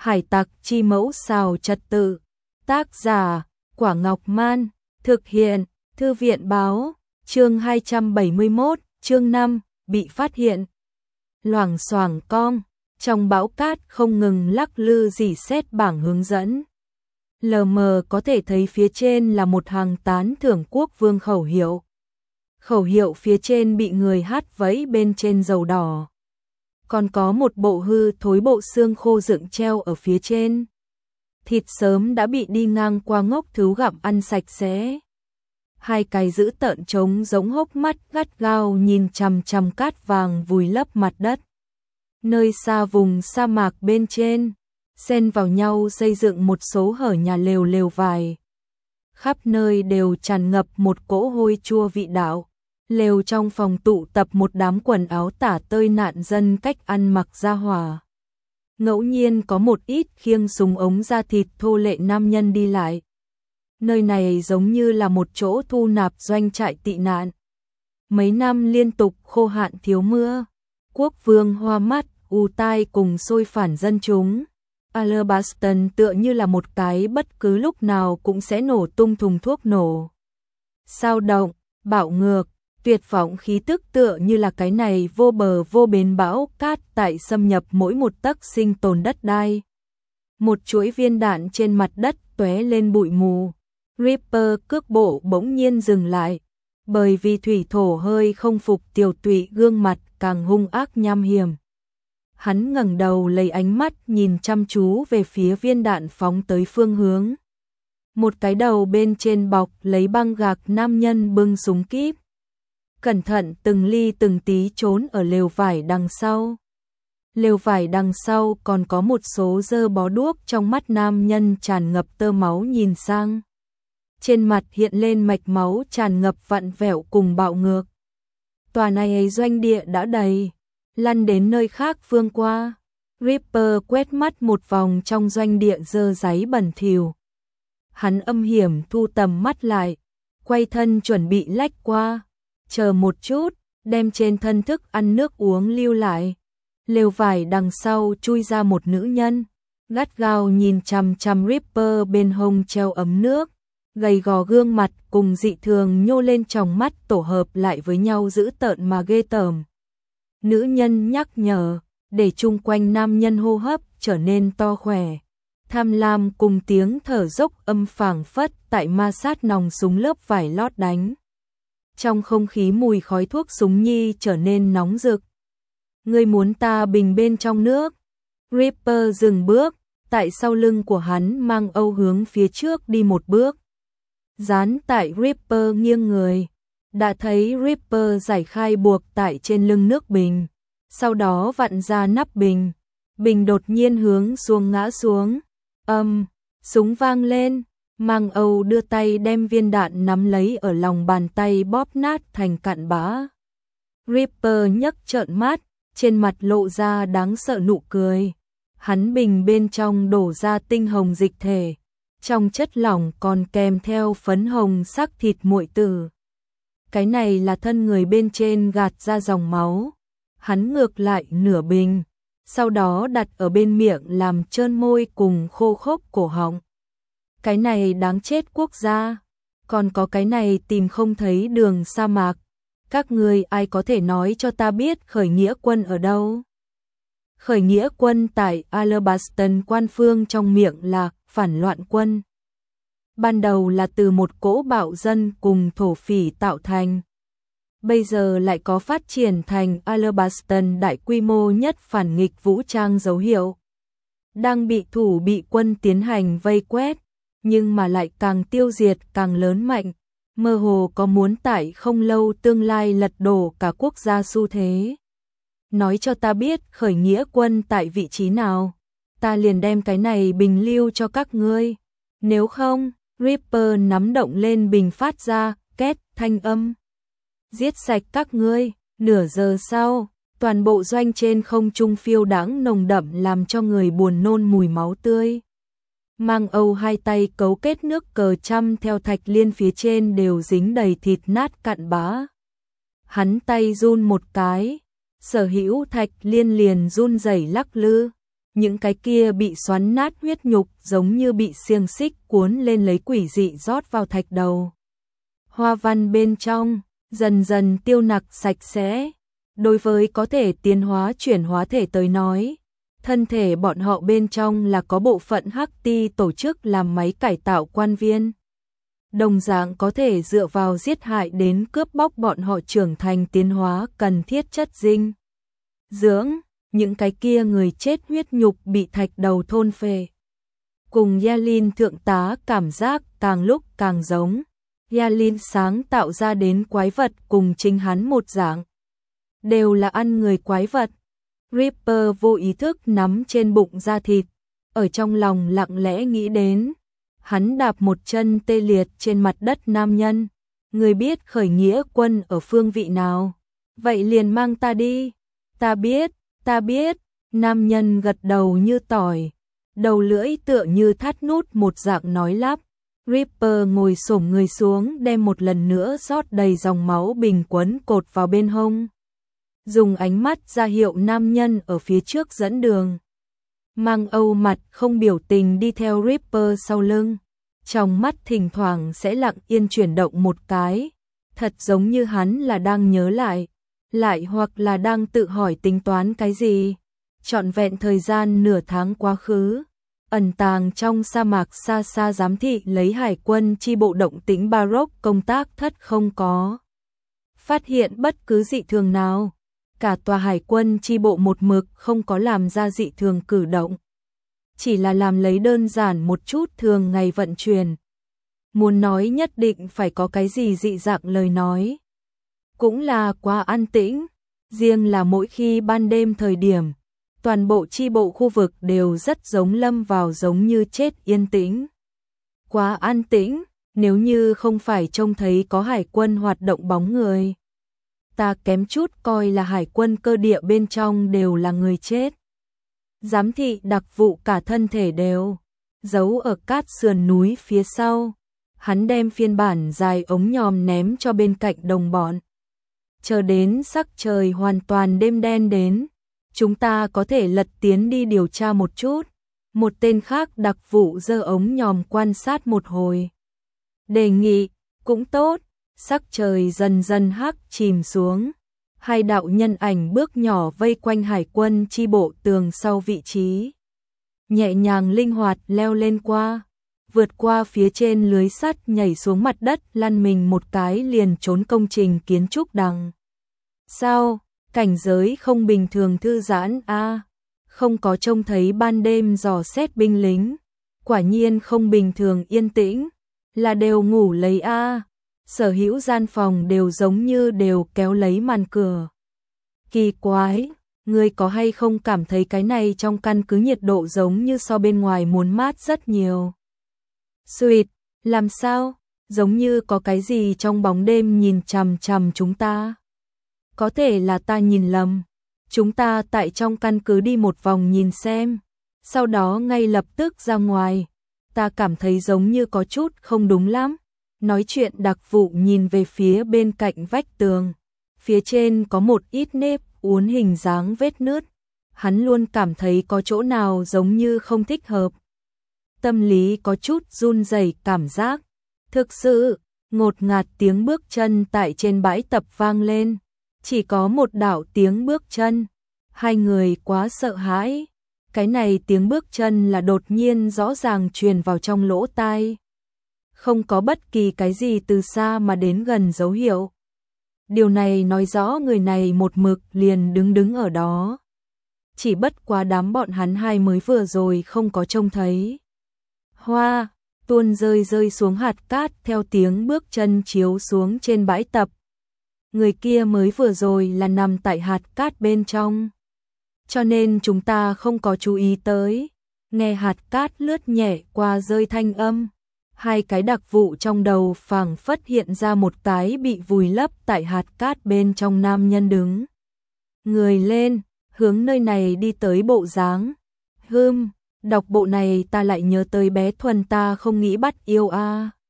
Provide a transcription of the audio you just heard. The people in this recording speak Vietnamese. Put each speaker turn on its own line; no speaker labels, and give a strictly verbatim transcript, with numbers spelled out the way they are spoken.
Hải tặc chi mẫu xào trật tự. Tác giả, Quả Ngọc Man. Thực hiện, Thư viện báo. Chương hai trăm bảy mươi mốt, chương năm, bị phát hiện. Loảng xoảng cong, trong bão cát không ngừng lắc lư rỉ sét bảng hướng dẫn. Lờ mờ có thể thấy phía trên là một hàng tán thưởng quốc vương khẩu hiệu. Khẩu hiệu phía trên bị người hát vẫy bên trên dầu đỏ. Còn có một bộ hư thối bộ xương khô dựng treo ở phía trên. Thịt sớm đã bị đi ngang qua ngốc thú gặm ăn sạch sẽ. Hai cái dữ tợn trống giống hốc mắt gắt gao nhìn chằm chằm cát vàng vùi lấp mặt đất. Nơi xa vùng sa mạc bên trên, xen vào nhau xây dựng một số hở nhà lều lều vải. Khắp nơi đều tràn ngập một cỗ hôi chua vị đạo. Lều trong phòng tụ tập một đám quần áo tả tơi nạn dân cách ăn mặc ra hỏa. Ngẫu nhiên có một ít khiêng súng ống da thịt thô lệ nam nhân đi lại. Nơi này giống như là một chỗ thu nạp doanh trại tị nạn. Mấy năm liên tục khô hạn thiếu mưa, quốc vương hoa mắt, u tai cùng xôi phản dân chúng. Alabaston tựa như là một cái bất cứ lúc nào cũng sẽ nổ tung thùng thuốc nổ. Sao động, bạo ngược, tuyệt vọng khí tức tựa như là cái này vô bờ vô bến bão cát tại xâm nhập mỗi một tấc sinh tồn đất đai. Một chuỗi viên đạn trên mặt đất tóe lên bụi mù. Ripper cước bộ bỗng nhiên dừng lại, bởi vì thủy thổ hơi không phục tiểu tụy gương mặt càng hung ác nham hiểm. Hắn ngẩng đầu lấy ánh mắt nhìn chăm chú về phía viên đạn phóng tới phương hướng. Một cái đầu bên trên bọc lấy băng gạc nam nhân bưng súng kíp. Cẩn thận từng ly từng tí trốn ở lều vải đằng sau. Lều vải đằng sau còn có một số dơ bó đuốc trong mắt nam nhân tràn ngập tơ máu nhìn sang. Trên mặt hiện lên mạch máu tràn ngập vặn vẹo cùng bạo ngược. Tòa này doanh địa đã đầy, lăn đến nơi khác phương qua. Ripper quét mắt một vòng trong doanh địa dơ giấy bẩn thỉu. Hắn âm hiểm thu tầm mắt lại, quay thân chuẩn bị lách qua. Chờ một chút, đem trên thân thức ăn nước uống lưu lại. Lều vải đằng sau chui ra một nữ nhân, gắt gao nhìn chằm chằm Ripper bên hông treo ấm nước. Gầy gò gương mặt cùng dị thường nhô lên tròng mắt tổ hợp lại với nhau dữ tợn mà ghê tởm. Nữ nhân nhắc nhở, để chung quanh nam nhân hô hấp trở nên to khỏe. Tham lam cùng tiếng thở dốc âm phảng phất tại ma sát nòng súng lớp vải lót đánh. Trong không khí mùi khói thuốc súng nhi trở nên nóng rực. Ngươi muốn ta bình bên trong nước. Ripper dừng bước, tại sau lưng của hắn mang âu hướng phía trước đi một bước. Dán tại Ripper nghiêng người, đã thấy Ripper giải khai buộc tại trên lưng nước bình, sau đó vặn ra nắp bình, bình đột nhiên hướng xuống ngã xuống, âm, súng vang lên, mang âu đưa tay đem viên đạn nắm lấy ở lòng bàn tay bóp nát thành cặn bã. Ripper nhấc trợn mắt, trên mặt lộ ra đáng sợ nụ cười, hắn bình bên trong đổ ra tinh hồng dịch thể. Trong chất lỏng còn kèm theo phấn hồng sắc thịt muội tử. Cái này là thân người bên trên gạt ra dòng máu. Hắn ngược lại nửa bình, sau đó đặt ở bên miệng làm trơn môi cùng khô khốc cổ họng. Cái này đáng chết quốc gia. Còn có cái này tìm không thấy đường sa mạc. Các ngươi ai có thể nói cho ta biết khởi nghĩa quân ở đâu? Khởi nghĩa quân tại Alabaston quan phương trong miệng là phản loạn quân. Ban đầu là từ một cỗ bạo dân cùng thổ phỉ tạo thành. Bây giờ lại có phát triển thành Alabaston đại quy mô nhất phản nghịch vũ trang dấu hiệu. Đang bị thủ bị quân tiến hành vây quét, nhưng mà lại càng tiêu diệt càng lớn mạnh. Mơ hồ có muốn tại không lâu tương lai lật đổ cả quốc gia xu thế. Nói cho ta biết khởi nghĩa quân tại vị trí nào, ta liền đem cái này bình lưu cho các ngươi. Nếu không, Ripper nắm động lên bình phát ra, két, thanh âm. Giết sạch các ngươi. Nửa giờ sau, toàn bộ doanh trên không trung phiêu đãng nồng đậm làm cho người buồn nôn mùi máu tươi. Mang âu hai tay cấu kết nước cờ trăm theo thạch liên phía trên đều dính đầy thịt nát cặn bã. Hắn tay run một cái. Sở hữu thạch liên liền run rẩy lắc lư, những cái kia bị xoắn nát huyết nhục giống như bị xiềng xích cuốn lên lấy quỷ dị rót vào thạch đầu. Hoa văn bên trong dần dần tiêu nặc sạch sẽ. Đối với có thể tiến hóa chuyển hóa thể tới nói, thân thể bọn họ bên trong là có bộ phận hắc ti tổ chức làm máy cải tạo quan viên. Đồng dạng có thể dựa vào giết hại đến cướp bóc bọn họ trưởng thành tiến hóa cần thiết chất dinh dưỡng, những cái kia người chết huyết nhục bị thạch đầu thôn phệ. Cùng Yalin thượng tá cảm giác càng lúc càng giống. Yalin sáng tạo ra đến quái vật cùng chính hắn một dạng. Đều là ăn người quái vật. Reaper vô ý thức nắm trên bụng da thịt, ở trong lòng lặng lẽ nghĩ đến. Hắn đạp một chân tê liệt trên mặt đất nam nhân. Người biết khởi nghĩa quân ở phương vị nào? Vậy liền mang ta đi. Ta biết, ta biết. Nam nhân gật đầu như tỏi. Đầu lưỡi tựa như thắt nút một dạng nói lắp. Reaper ngồi xổm người xuống đem một lần nữa rót đầy dòng máu bình quấn cột vào bên hông. Dùng ánh mắt ra hiệu nam nhân ở phía trước dẫn đường. Mang âu mặt không biểu tình đi theo Reaper sau lưng. Trong mắt thỉnh thoảng sẽ lặng yên chuyển động một cái. Thật giống như hắn là đang nhớ lại. Lại hoặc là đang tự hỏi tính toán cái gì. Trọn vẹn thời gian nửa tháng quá khứ. Ẩn tàng trong sa mạc xa xa giám thị lấy hải quân chi bộ động tĩnh Baroque công tác thất không có. Phát hiện bất cứ dị thường nào. Cả tòa hải quân chi bộ một mực không có làm ra dị thường cử động. Chỉ là làm lấy đơn giản một chút thường ngày vận chuyển. Muốn nói nhất định phải có cái gì dị dạng lời nói. Cũng là quá an tĩnh. Riêng là mỗi khi ban đêm thời điểm. Toàn bộ chi bộ khu vực đều rất giống lâm vào giống như chết yên tĩnh. Quá an tĩnh, nếu như không phải trông thấy có hải quân hoạt động bóng người. Ta kém chút coi là hải quân cơ địa bên trong đều là người chết. Giám thị đặc vụ cả thân thể đều giấu ở cát sườn núi phía sau. Hắn đem phiên bản dài ống nhòm ném cho bên cạnh đồng bọn. Chờ đến sắc trời hoàn toàn đêm đen đến. Chúng ta có thể lật tiến đi điều tra một chút. Một tên khác đặc vụ giơ ống nhòm quan sát một hồi. Đề nghị, cũng tốt. Sắc trời dần dần hắc chìm xuống. Hai đạo nhân ảnh bước nhỏ vây quanh hải quân chi bộ tường sau vị trí. Nhẹ nhàng linh hoạt leo lên qua. Vượt qua phía trên lưới sắt nhảy xuống mặt đất lăn mình một cái liền trốn công trình kiến trúc đằng. Sao? Cảnh giới không bình thường thư giãn a à, không có trông thấy ban đêm dò xét binh lính. Quả nhiên không bình thường yên tĩnh. Là đều ngủ lấy a à. Sở hữu gian phòng đều giống như đều kéo lấy màn cửa. Kỳ quái, ngươi có hay không cảm thấy cái này trong căn cứ nhiệt độ giống như so bên ngoài muốn mát rất nhiều. Sweet, làm sao? Giống như có cái gì trong bóng đêm nhìn chằm chằm chúng ta. Có thể là ta nhìn lầm. Chúng ta tại trong căn cứ đi một vòng nhìn xem. Sau đó ngay lập tức ra ngoài. Ta cảm thấy giống như có chút không đúng lắm. Nói chuyện đặc vụ nhìn về phía bên cạnh vách tường. Phía trên có một ít nếp uốn hình dáng vết nứt. Hắn luôn cảm thấy có chỗ nào giống như không thích hợp. Tâm lý có chút run rẩy cảm giác. Thực sự, ngột ngạt tiếng bước chân tại trên bãi tập vang lên. Chỉ có một đạo tiếng bước chân. Hai người quá sợ hãi. Cái này tiếng bước chân là đột nhiên rõ ràng truyền vào trong lỗ tai. Không có bất kỳ cái gì từ xa mà đến gần dấu hiệu. Điều này nói rõ người này một mực liền đứng đứng ở đó. Chỉ bất quá đám bọn hắn hai mới vừa rồi không có trông thấy. Hoa, tuôn rơi rơi xuống hạt cát theo tiếng bước chân chiếu xuống trên bãi tập. Người kia mới vừa rồi là nằm tại hạt cát bên trong. Cho nên chúng ta không có chú ý tới. Nghe hạt cát lướt nhẹ qua rơi thanh âm. Hai cái đặc vụ trong đầu phảng phất hiện ra một cái bị vùi lấp tại hạt cát bên trong nam nhân đứng. Người lên, hướng nơi này đi tới bộ dáng. Hừm, đọc bộ này ta lại nhớ tới bé Thuần ta không nghĩ bắt yêu a.